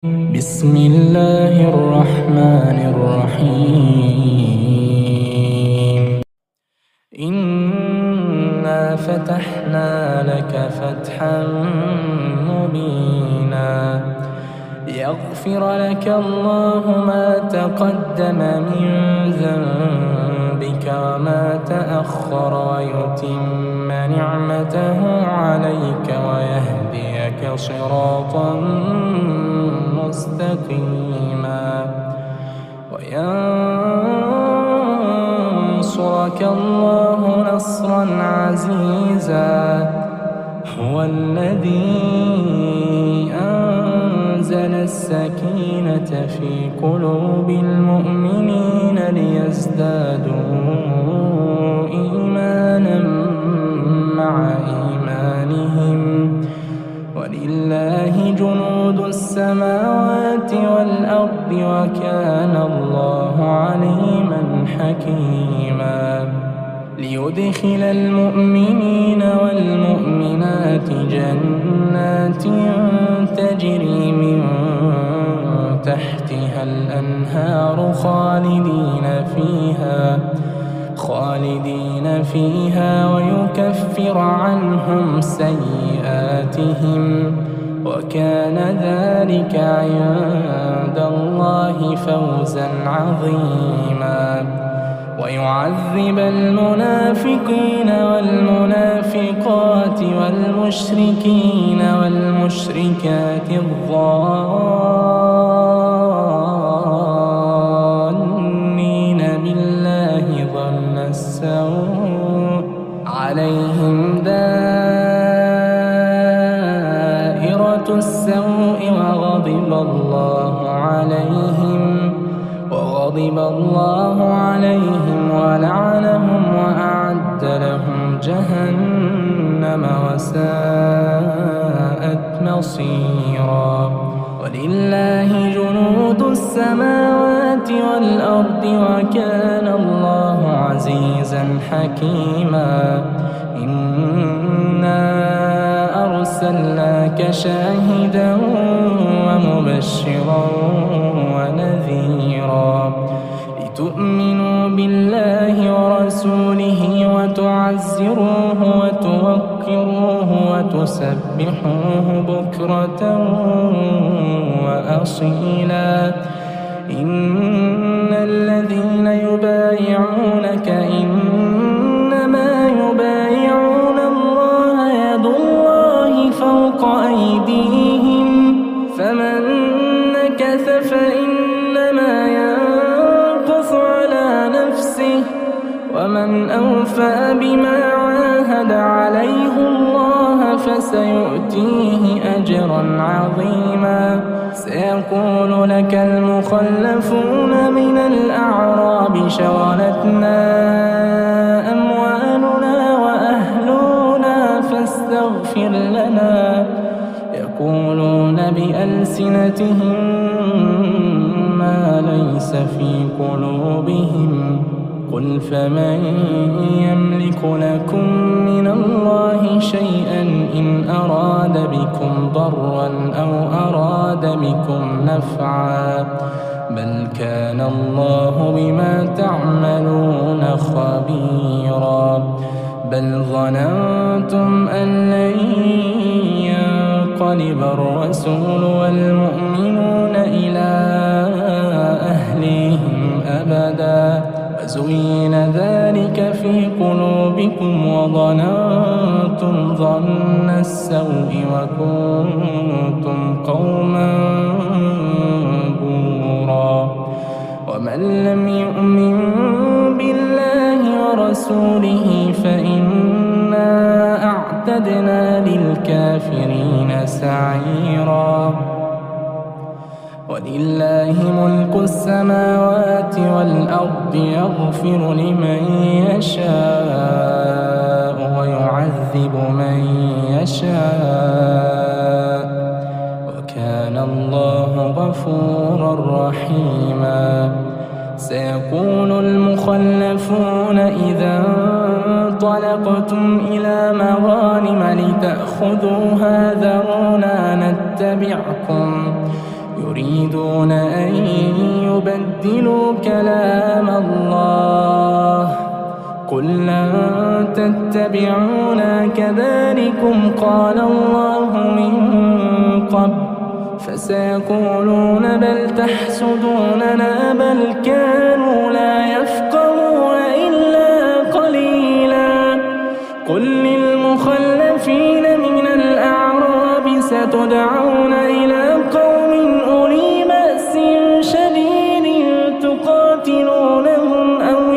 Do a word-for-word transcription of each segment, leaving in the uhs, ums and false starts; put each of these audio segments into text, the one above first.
بسم الله الرحمن الرحيم إنا فتحنا لك فتحا مبينا ليغفر لك الله ما تقدم من ذنبك وما تأخر ويتم نعمته عليك ويهديك صراطا مستقيما وينصرك الله نصرا عزيزا هو الذي أنزل السكينة في قلوب المؤمنين ليزدادوا إيمانا مع إيمانهم ولله جنود السماوات والأرض وكان الله عليما حكيما ليدخل المؤمنين والمؤمنات جنات تجري من تحتها الأنهار خالدين فيها خالدين فيها ويكفر عنهم سيئاتهم وكان ذلك عند الله فوزا عظيما ويعذب المنافقين والمنافقات والمشركين والمشركات الظانين بالله ظن السوء عليهم دائرة السوء وغضب الله عليهم وغضب الله عليهم ولعنهم وأعد لهم جهنم وساءت مصيرا ولله جنود السماوات والأرض وكان الله عزيزا حكيما إنا أرسلناك شاهدا ومبشرا ونذيرا لتؤمنوا بالله ورسوله وتعزروه وتوقروه وتسبحوه بكرة وأصيلا إن الذين يبايعونك إنما يبايعون الله يد الله فوق أيديهم فمن نكث فإنما ينكث على نفسه ومن أوفى بما عاهد عليه الله فسيؤتيه أجرا عظيما سيقول لك المخلفون من الأعراب شغلتنا أموالنا وأهلنا فاستغفر لنا يقولون بألسنتهم ما ليس في قلوبهم قل فمن يملك لكم من الله شيئا إن أراد بكم ضرا أو أراد بكم نفعا بل كان الله بما تعملون خبيرا بل ظننتم أن لن ينقلب الرسول والمؤمنون إلى أهليهم أبدا وزين ذلك في قلوبكم وظننتم ظن السوء وكنتم قوما بورا ومن لم يؤمن بالله ورسوله فإنا أعتدنا للكافرين سعيرا ولله ملك السماوات والأرض يغفر لمن يشاء ويعذب من يشاء وكان الله غفورا رحيما سيقول المخلفون إذا انطلقتم إلى مغانم لتأخذوها ذرونا نتبعكم يريدون أن يبدلوا كلام الله قل لن تتبعونا كذلكم قال الله من قبل فسيقولون بل تحسدوننا بل كانوا لا يفقهون إلا قليلا قل للمخلفين من الأعراب ستدعون إلى قوم أولي بأس شديد تقاتلونهم أو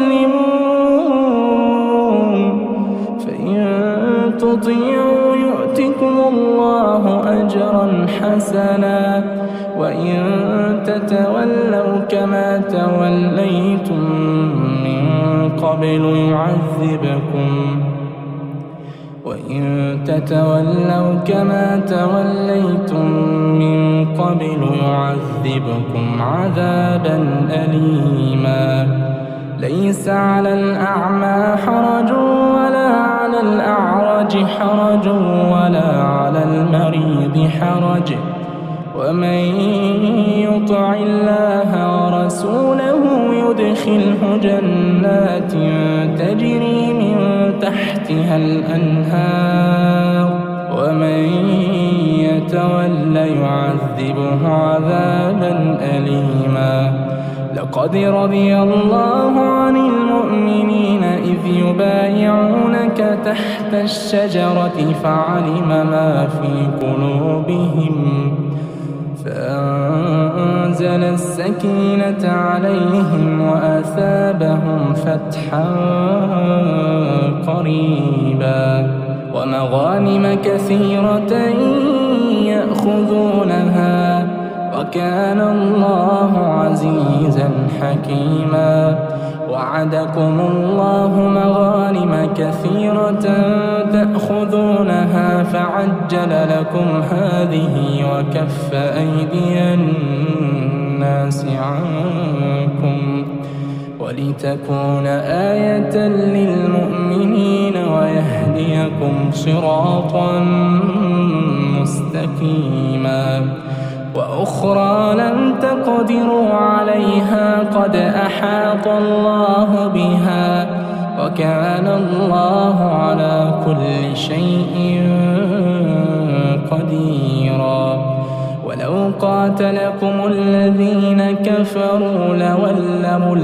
يسلمون فإن تطيعوا يؤتكم الله أجرا حسنا وإن تتولوا كما توليتم من قبل يعذبكم وإن تتولوا كما توليتم من قبل يعذبكم عذابا أليما ليس على الأعمى حرج ولا على الأعرج حرج ولا على المريض حرج ومن يطع الله ورسوله يدخله جنات تجري من تحتها الأنهار ومن يتول يعذبه عذابا أليما لقد رضي الله عن المؤمنين إذ يبايعونك تحت الشجرة فعلم ما في قلوبهم فأنزل السكينة عليهم وأثابهم فتحا قريبا ومغانم كثيرة يأخذونها وكان الله عزيزا حكيما وعدكم الله مغانم كثيرة تأخذونها فعجل لكم هذه وكف أيدي الناس عنكم ولتكون آية للمؤمنين ويهديكم صراطا مستقيما وأخرى لم تقدروا عليها قد أحاط الله بها وكان الله على كل شيء قديرا ولو قاتلكم الذين كفروا لولوا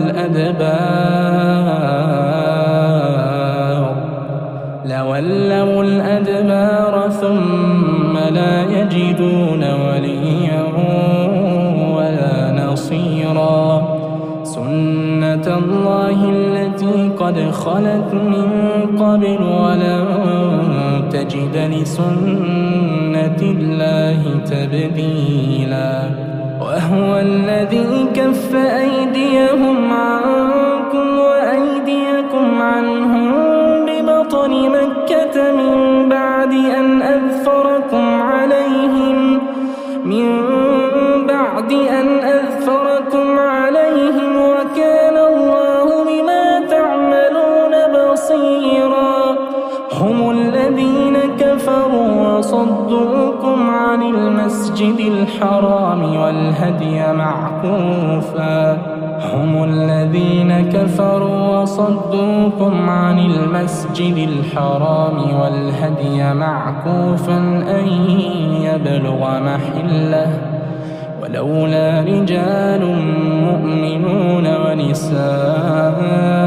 الأدبار لولوا الأدبار ثم لا يجدون وليا ولا نصيرا سنة الله التي قد خلت من قبل ولن تجد لسنة الله تبديلا وهو الذي كف أيديهم عنكم وأيديكم عنهم ببطن مكة من بعد أن أظفركم عليهم من بعد أن أظفركم عليهم وكان الله بما تعملون بصيرا هم الذين كفروا وصدوكم عن المسجد الحرام والهدي معكوفا هم الذين كفروا وصدوكم عن المسجد الحرام والهدي معكوفا أن يبلغ محله ولولا رجال مؤمنون ونساء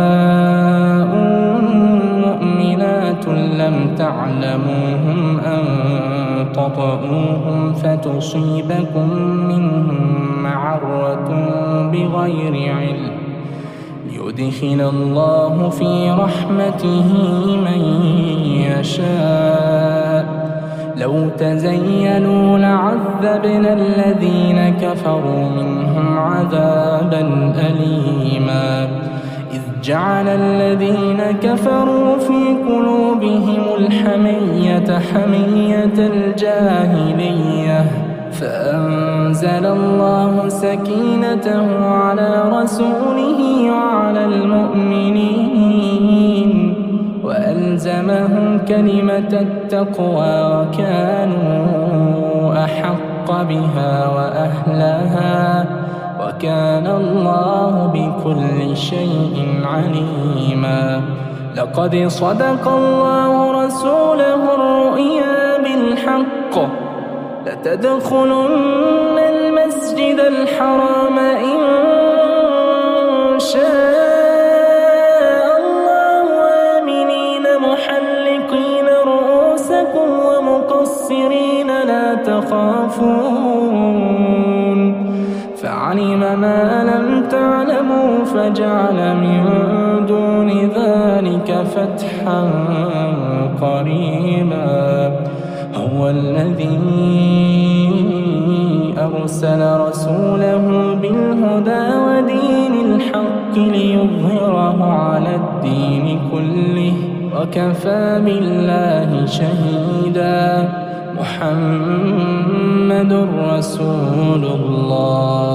مؤمنات لم تعلموهم أن تطؤوهم فتصيبكم منهم معرة بغير علم ليدخل الله في رحمته من يشاء لو تزينوا لعذبنا الذين كفروا منهم عذابا أليما إذ جعل الذين كفروا في قلوبهم الحمية حمية الجاهلية فأنزل الله سكينته على رسوله وعلى المؤمنين وألزمهم كلمة التقوى وكانوا أحق بها وأهلها وكان الله بكل شيء عليما. لقد صدق الله رسوله الرؤيا بالحق لتدخلن المسجد الحرام إن شاء الله آمنين محلقين رؤوسكم ومقصرين لا تخافون فعلم ما لم تعلموا فجعل من دون ذلك فتحا قريبا. هو الذي أرسل رسوله بالهدى ودين الحق ليظهره على الدين كله وكفى بالله شهيدا. محمد رسول الله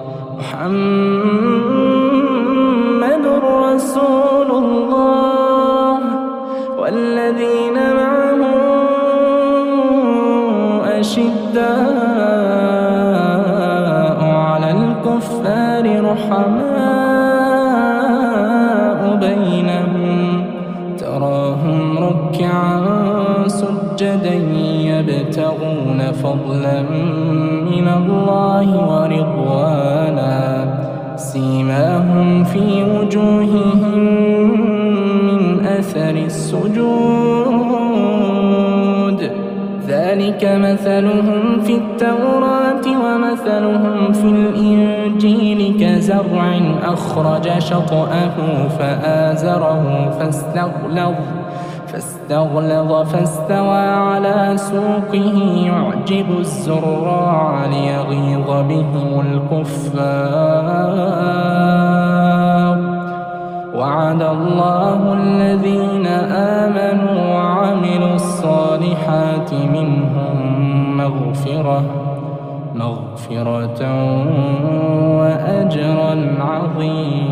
محمد رسول الله والذين معه أشداء على الكفار رحماء بينهم تراهم ركعا سجدا يبتغون فضلا من الله ورضوانا سيماهم في وجوههم من أثر السجود ذلك مثلهم في التوراة ومثلهم في الإنجيل كزرع أخرج شطأه فآزره فاستغلظ فاستغلظ فاستوى على سوقه يعجب الزراع ليغيظ بهم الكفار. وعد الله الذين آمنوا وعملوا الصالحات منهم مغفرة مغفرة وأجرا عظيما.